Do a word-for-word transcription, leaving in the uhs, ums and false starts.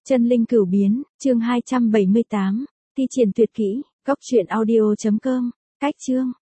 Chân linh cửu biến, chương hai trăm bảy mươi tám, thi triển tuyệt kỹ, góc truyện audio chấm com, cách chương.